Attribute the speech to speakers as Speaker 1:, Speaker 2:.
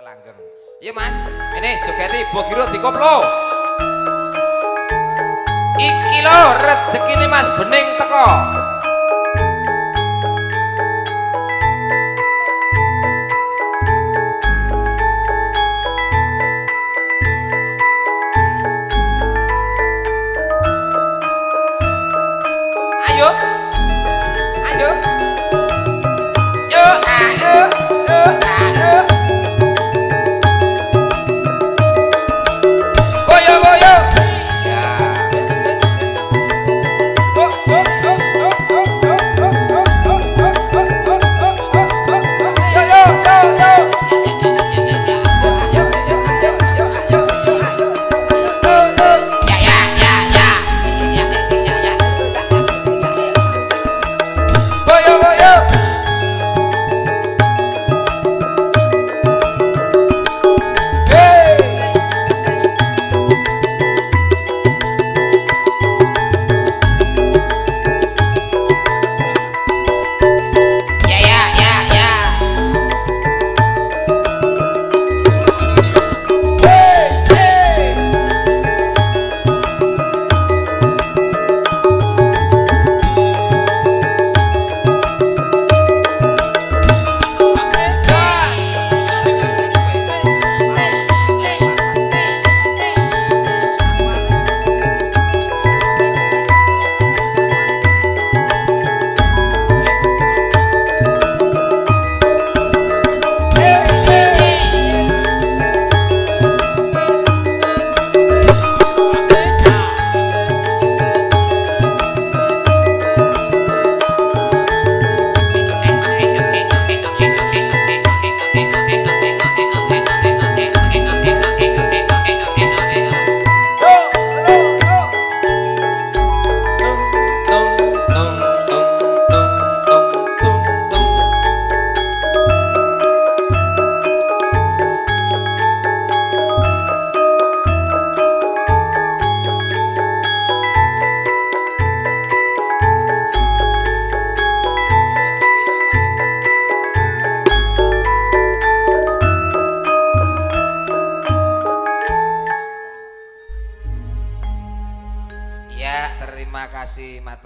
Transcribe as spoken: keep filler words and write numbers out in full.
Speaker 1: langgeng. Iya Mas, ini jogeti Bogiro dikoplo. Iki lo rezeki nih Mas bening teko. Ayo, ayo, yo, ayo, yo, ayo. Boyo, boyo. Ya. Oh, oh, oh, oh, oh, oh, oh, oh, oh, oh. Yo, yo, yo, yo. Yo, yo, yo, yo, yo, yo, yo. Ya, ya, ya, ya. Ya, ya, ya. Boyo, boyo. Hey. Ya, ya, ya, ya. Hey, hey. Ya, terima kasih.